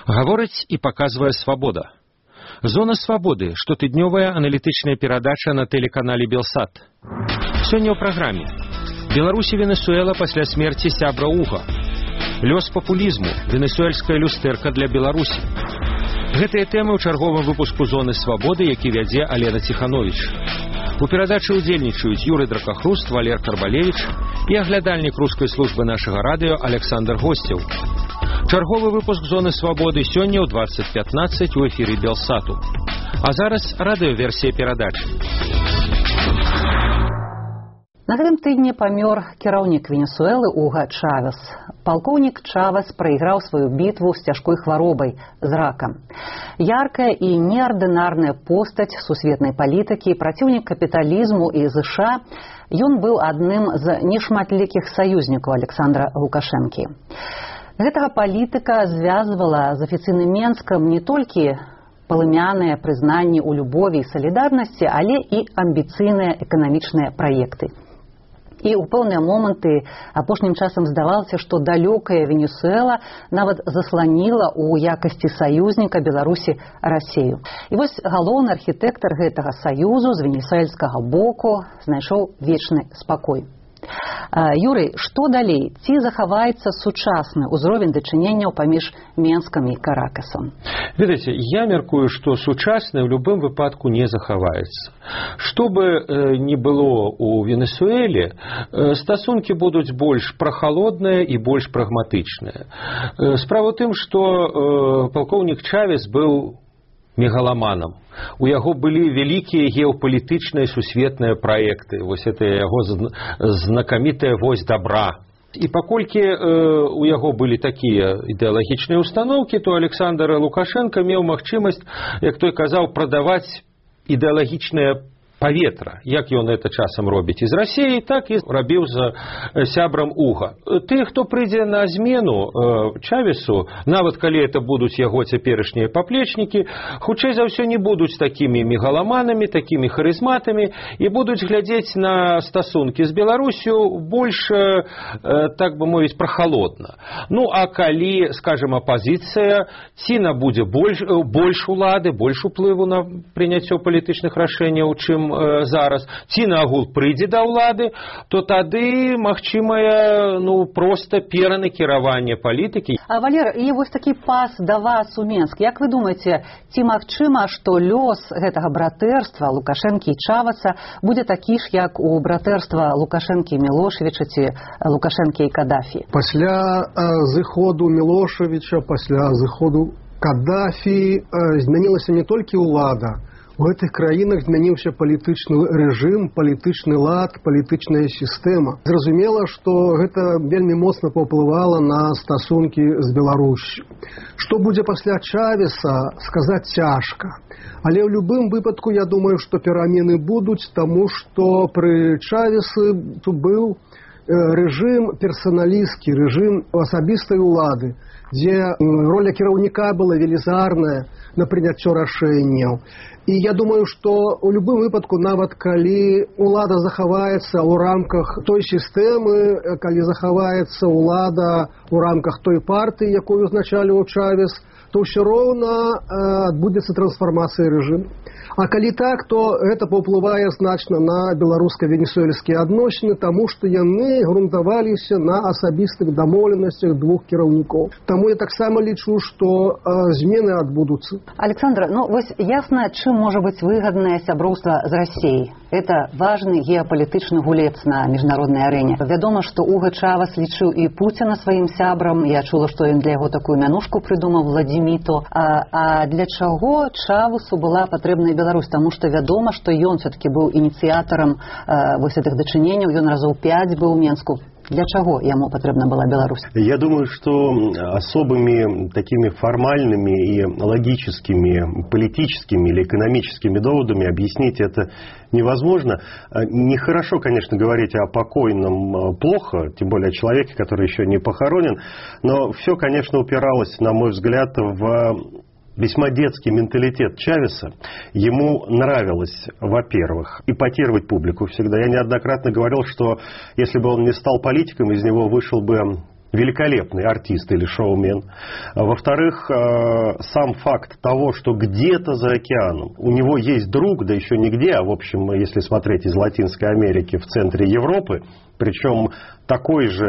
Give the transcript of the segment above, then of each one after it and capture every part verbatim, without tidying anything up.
Гаворыць і паказвае свабода. Зона свабоды, штотыднёвая аналітычная перадача на тэлеканале Белсат. Сёння ў праграме. Беларусь і Венесуэла пасля смерці сябра Уга. Лёс папулізму, венесуэльская люстэрка для Беларусі. Гэтыя тэмы ў чарговым выпуску зоны свабоды, які вядзе Алена Ціхановіч. У перадачы ўдзельнічаюць Юрый Дракахруст, Валер Карбалевіч і аглядальнік рускай службы нашага радыё Александр Госцеў. Чарговы выпуск зоны свабоды сёння ў двадцать пятнадцать у эфіры Белсату. А зараз радыёверсія перадачы. На гэтым тыдні памёр кіраўнік Венесуэлы Уга Чавес. Палкоўнік Чавес прайграў сваю бітву з цяжкой хваробай, з ракам. Яркая і неардынарная постаць сусветнай палітыкі, праціўнік капіталізму і ЗША, ён быў адным з нешматлікіх саюзнікаў Александра Лукашэнкі. Гэтага палітыка звязвала з афіцыйным Менскам не толькі палымяныя прызнанні ў любові і салідарнасці, але і амбіцыйныя эканамічныя праекты. І ў пэўныя моманты апошнім часам здавалася, што далёкая Венесуэла нават засланіла ў якасці саюзніка Беларусі Расею. І вось галоўны архітэктар гэтага саюзу з венесуэльскага боку знайшоў вечны спакой. Юрый, што далей? Ці захаваецца сучасны ўзровень дачыненняў паміж Менскам і Каракасам? Ведаеце, я мяркую, што сучасны ў любым выпадку не захаваецца. Што бы э, ні было ў Венесуэле, э, стасункі будуць больш прахалодныя і больш прагматычныя. Э, справа ў тым, што э, палкоўнік Чавес быў мегаламанам. У яго былі вялікія геапалітычныя сусветныя праекты. Вось это яго знакамітая вось добра. І паколькі э, у яго былі такія ідэалагічныя установкі, то Александр Лукашенко меў магчымасць, як той казаў, прадаваць ідэалагічнае паветра, як ён это часам робіць і з Расіяй, так і рабіў за сябрам Уга. Ты, хто прыйдзе на змену э, Чавесу, нават калі это будуць яго цяперашнія паплечнікі, хутчэй за ўсё не будуць такімі мегаламанамі, такімі харызматамі і будуць глядзець на стасункі з Беларусю больш, э, так бы мовіць, прахалодна. Ну, а калі, скажем, апазіцыя, ці набудзе больш, больш улады, больш уплыву на прыняццё палітычных рашэнняў, чым зараз, ці нагул прыйдзе да ўлады, то тады магчымае, ну, проста перанакіраванне палітыкі. А, Валер, і вось такі пас да вас у Менск. Як вы думаеце, ці магчыма, што лёс гэтага братэрства Лукашэнкі і Чавеса будзе такі ж, як у братэрства Лукашэнкі і Мілошевіча ці Лукашэнкі і Кадафі? Пасля э, зыходу Мілошевіча, пасля зыходу Кадафі э, змянілася не толькі ўлада. У гэтых краінах змяніўся палітычны рэжым, палітычны лад, палітычная сістэма. Зразумела, што гэта вельмі моцна паўплывала на стасункі з Беларусю. Што будзе пасля Чавеса, сказаць цяжка. Але ў любым выпадку, я думаю, што перамены будуць, таму што пры Чавесе тут быў рэжым персаналісцкі, рэжым асабістай улады, дзе роля кіраўніка была велізарная на прыняццё рашэнняў. І я думаю, што ў любым выпадку, нават калі ўлада захаваецца ў рамках той сістэмы, калі захаваецца ўлада ў рамках той партыі, якую узначаліў Чавес, то ўсё роўна адбудзецца трансфармацыя рэжыму. А калі так, то гэта паўплывае значна на беларуска-венесуэльскія адносіны, таму што яны грунтаваліся на асабістых дамоўленасцях двух кіраўнікоў. Таму я таксама лічу, што э, змены адбудуцца. Александр, ну вось ясна, чым можа быць выгаднае сяброўства з Расіяй. Это важны геапалітычны гулец на міжнароднай арэне. Вядома, што Уга Чавес лічыў і Пуціна сваім сябрам. Я чула, што ён для яго такую мянушку прыдумаў, Владзіміто. А, а для чаго Чавесу была патрэбная Беларусь? Таму што вядома, што ён все-таки быў ініцыятарам э, вось гэтых дачыненняў, ён разоў пяць быў у Менску. Для чего ему потребна была Беларусь? Я думаю, что особыми такими формальными и логическими, политическими или экономическими доводами объяснить это невозможно. Нехорошо, конечно, говорить о покойном плохо, тем более о человеке, который еще не похоронен, но все, конечно, упиралось, на мой взгляд, в весьма детский менталитет Чавеса. Ему нравилось, во-первых, эпатировать публику всегда. Я неоднократно говорил, что если бы он не стал политиком, из него вышел бы великолепный артист или шоумен. Во-вторых, сам факт того, что где-то за океаном у него есть друг, да еще нигде, а в общем, если смотреть из Латинской Америки в центре Европы, причем такой же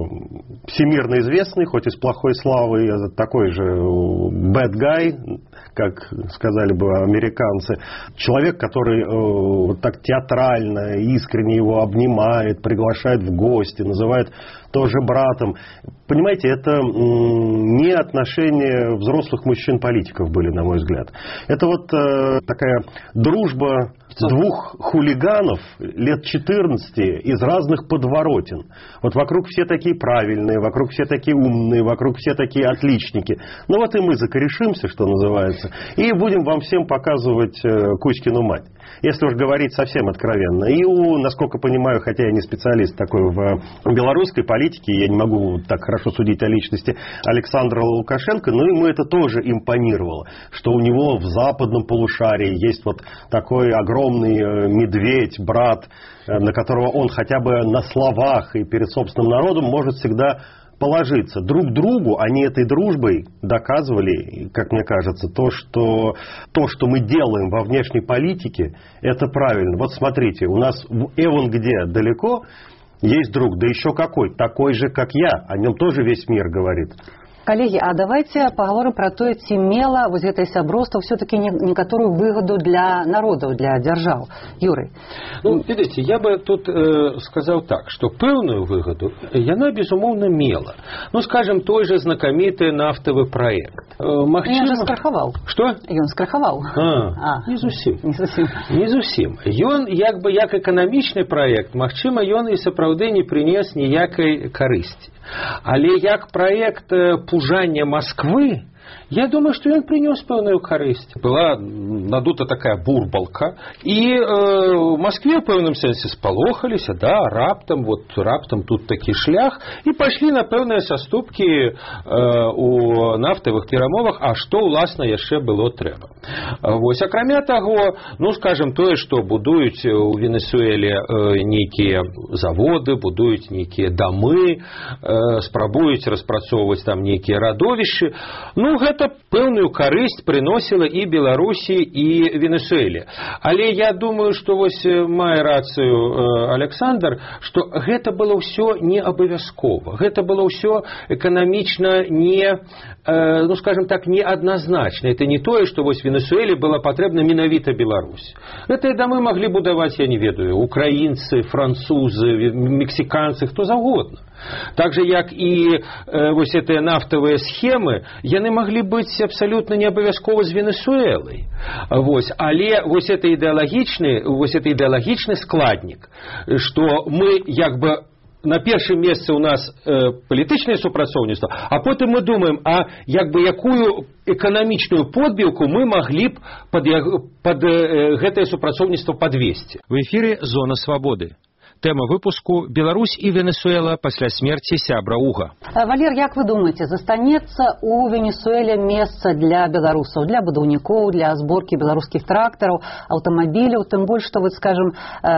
всемирно известный, хоть и с плохой славой, такой же bad guy, как сказали бы американцы, человек, который вот так театрально, искренне его обнимает, приглашает в гости, называет тоже братом. Понимаете, это не отношения взрослых мужчин-политиков были, на мой взгляд. Это вот такая дружба двух хулиганов лет четырнадцати из разных подворотен. Вот вокруг все такие правильные, вокруг все такие умные, вокруг все такие отличники. Ну вот и мы закорешимся, что называется, и будем вам всем показывать Кузькину мать. Если уж говорить совсем откровенно. И у, насколько понимаю, хотя я не специалист такой в белорусской политике, я не могу так хорошо судить о личности Александра Лукашенко, но ему это тоже импонировало, что у него в западном полушарии есть вот такой огромный медведь, брат, на которого он хотя бы на словах и перед собственным народом может всегда положиться. Друг другу они этой дружбой доказывали, как мне кажется, то, что, то, что мы делаем во внешней политике, это правильно. Вот смотрите, у нас в эвон где далеко есть друг, да еще какой, такой же, как я, о нем тоже весь мир говорит. Коллеги, а давайте поговорим про то, ці мела вот это сяброўства все-таки некоторую выгоду для народов, для держав. Юрий. Ну, видите, я бы тут э, сказал так, что пэўную выгоду яна, безумоўна, мела. Ну, скажем, той же знакомитый нафтовый проект. Э, магчыма... Он же скрахавал. Что? Он скрахавал. А, а. Не зусім. Не зусім. Не зусім. Ён, як бы, як эканамічны проект, магчыма, ён і сапраўды не прынес ніякай карысці. Але як проект пужання Москвы, я думаю, что он принес пэўную карысць. Была надута такая бурбалка, и э, в Москве в пэўным сэнсе спалохаліся, да, раптам, вот раптам тут такі шлях, и пошли на пэўныя саступкі э, у нафтавых перамовах, а што ўласна яшчэ было трэба. Вось, акрамя таго, ну, скажем, тое, што будуюць у Венесуэле э, нейкія заводы, будуюць нейкія дамы, э, спрабуюць распрацоўваць там нейкія радовішчы, ну, гэта пэўную карысць прыносіла і Беларусі, і Венесуэле. Але я думаю, што вось мае рацыю Александр, што гэта было ўсё не абавязкова. Гэта было ўсё эканамічна не, ну, скажем так, неадназначна. Это не тое, што вось Венесуэле было патрэбна менавіта Беларусь. Гэтыя дамы маглі будаваць, я не ведаю, украінцы, французы, мексіканцы, хто заўгодна. Так же, як і э, вось гэтыя нафтавыя схемы, яны маглі быць абсалютна не абавязкова з Венесуэлай. Вось. Але вось это ідэалагічны, вось это ідэалагічны складнік, што мы як бы на першым месцы у нас э, палітычнае супрацоўніцтва, а потым мы думаем, а як бы якую эканамічную подбілку мы маглі б пад, пад э, гэтае супрацоўніцтва падвесці. В эфіры «Зона свабоды». Тема выпуску «Беларусь и Венесуэла после смерти сябра Уга». Валер, як вы думаете, застанецца у Венесуэле месца для беларусаў, для будаўнікоў, для зборкі беларускіх трактараў, аўтамабіляў, тым больш, што, вот, скажем,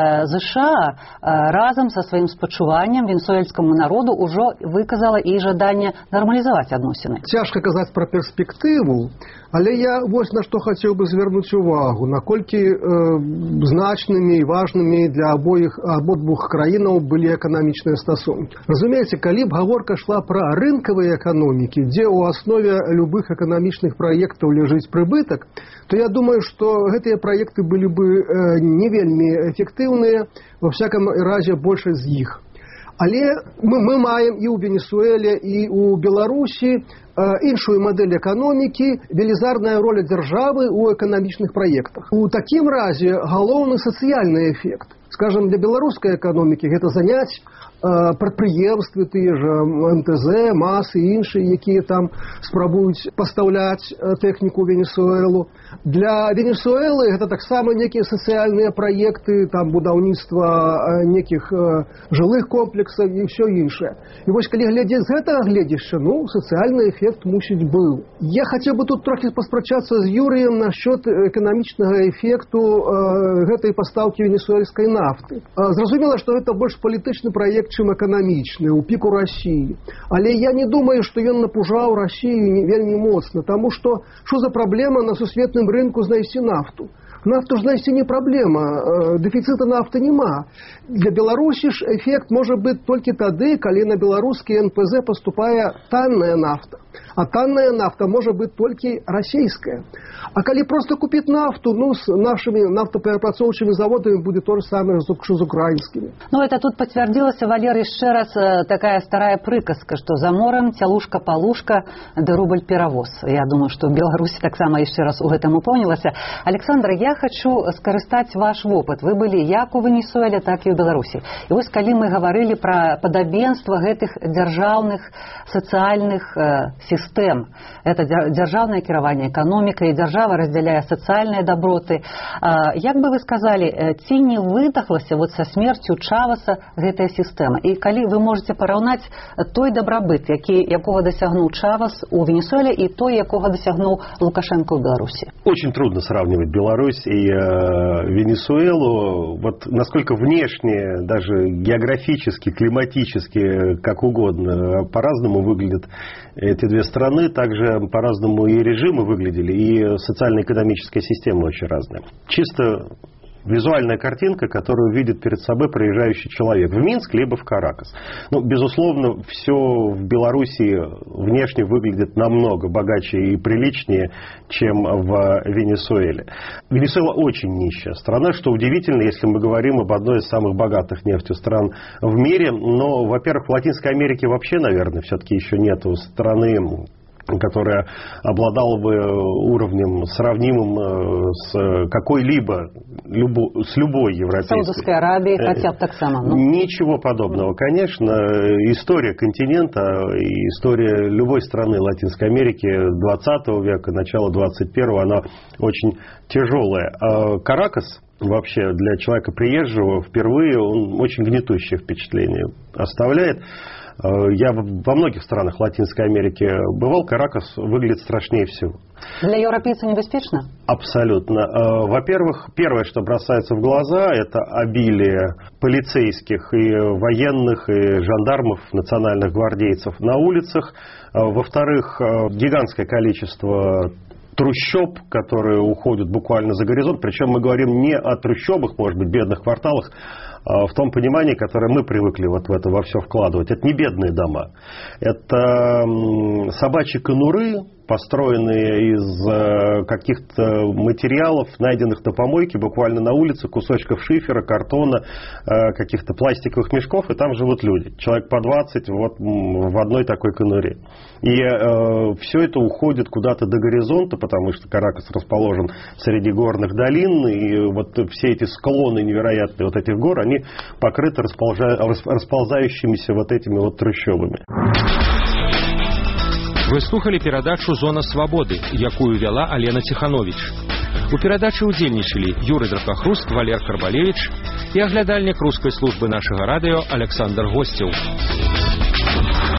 ЗША разам са сваім спачуваннем венесуэльскаму народу ўжо выказала і жаданне нармалізаваць адносіны. Цяжка казаць пра перспектыву, але я вось на што хацеў бы звярнуць увагу, наколькі э, значнымі і важнымі для абоіх абодвух краінаў былі эканамічныя стасункі. Разумееце, калі б гаворка шла пра рынкавыя эканомікі, дзе ў аснове любых эканамічных праектаў ляжыць прыбытак, то я думаю, што гэтыя праекты былі бы э, не вельмі эфектыўныя, во всяком разе большасць з іх. Але мы, мы маем і ў Венесуэле, і ў Беларусі іншую модель эканомікі, велізарная роля дзяржавы ў эканамічных праектах. У такім разе галоўны сацыяльны эфект. Скажем, для беларускай эканомікі гэта заняць прадпрыемствы, тыя ж эм тэ зэ, МАЗ і іншыя, якія там спрабуюць пастаўляць тэхніку Венесуэлу. Для Венесуэлы гэта таксама некія сацыяльныя праекты, там будаўніцтва некіх жылых комплексаў і ўсё іншае. І вось калі глядзець з гэтага гледзяшча, ну, сацыяльны эфект мусіць быў. Я хацеў бы тут трохі паспрачацца з Юрыем насчёт эканамічнага эфекту гэтай пастаўкі венесуэльскай нафты. Зразумела, што гэта больш палітычны праект, праект, чым эканамічны, у піку России. Але я не думаю, что ён напужаў Россию вельмі моцна, потому что что за проблема на сусветным рынку знайсці нафту? Нафту ж знайсці не праблема, дэфіцыта нафты няма. Для Беларусі ж эфект можа быць толькі тады, калі на беларускі эн пэ зэ паступае танная нафта. А танная нафта можа быць толькі расійская. А калі просто купіць нафту, ну, с нашими нафтоперапрацоўчымі заводами будет то же самое, что с украинскими. Ну, это тут подтвердилась, Валер, еще раз такая старая приказка, что за морем тялушка-полушка, да рубль-перавоз. Я думаю, что в Беларуси так само еще раз у гэтым упомнилася. Александр, я хочу скарыстаць ваш опыт. Вы были як у Венесуэле, так и в Беларуси. И вот, калі мы говорили про падабенство гэтых державных социальных э, систем, это державное кіраванне экономикой, держава разделяя социальные доброты. Э, як бы вы сказали, ці не выдохлася вот со смертью Чавеса гэтая система? И калі вы можете параўнаць той добробыт, які, якого досягнул Чавес у Венесуэле, и той, якого досягнул Лукашенко в Беларуси? Очень трудно сравнивать Беларусь и э, Венесуэлу. Вот насколько внешне, даже географически, климатически, как угодно, по-разному выглядят эти две страны, также по-разному и режимы выглядели, и социально-экономическая система очень разная. Чисто визуальная картинка, которую видит перед собой проезжающий человек в Минск либо в Каракас. Ну, безусловно, все в Беларуси внешне выглядит намного богаче и приличнее, чем в Венесуэле. Венесуэла очень нищая страна, что удивительно, если мы говорим об одной из самых богатых нефтью стран в мире. Но, во-первых, в Латинской Америке вообще, наверное, все-таки еще нету страны, которая обладала бы уровнем, сравнимым с какой-либо, любо, с любой европейской. Саудовской Аравии хотя бы так само. Ну. Ничего подобного, конечно. История континента и история любой страны Латинской Америки двадцатого века, начала двадцать первого, она очень тяжелая. А Каракас вообще для человека приезжего впервые, он очень гнетущее впечатление оставляет. Я во многих странах Латинской Америки бывал, Каракас выглядит страшнее всего. Для европейца небезпечно? Абсолютно. Во-первых, первое, что бросается в глаза, это обилие полицейских и военных, и жандармов, национальных гвардейцев на улицах. Во-вторых, гигантское количество трущоб, которые уходят буквально за горизонт. Причем мы говорим не о трущобах, может быть, бедных кварталах, в том понимании, которое мы привыкли вот в это во все вкладывать. Это не бедные дома. Это собачьи конуры, построенные из каких-то материалов, найденных на помойке, буквально на улице, кусочков шифера, картона, каких-то пластиковых мешков, и там живут люди. Человек по двадцать вот в одной такой конуре. И э, все это уходит куда-то до горизонта, потому что Каракас расположен среди горных долин, и вот все эти склоны невероятные вот этих гор, они покрыты располза... расползающимися вот этими вот трущобами. Вы слухали перадачу «Зона свободы», якую вяла Алена Ціхановіч. У перадачы удзельнічалі Юрый Дракахруст, Валер Карбалевич і аглядальнік рускай службы нашага радыё Александр Госцеў.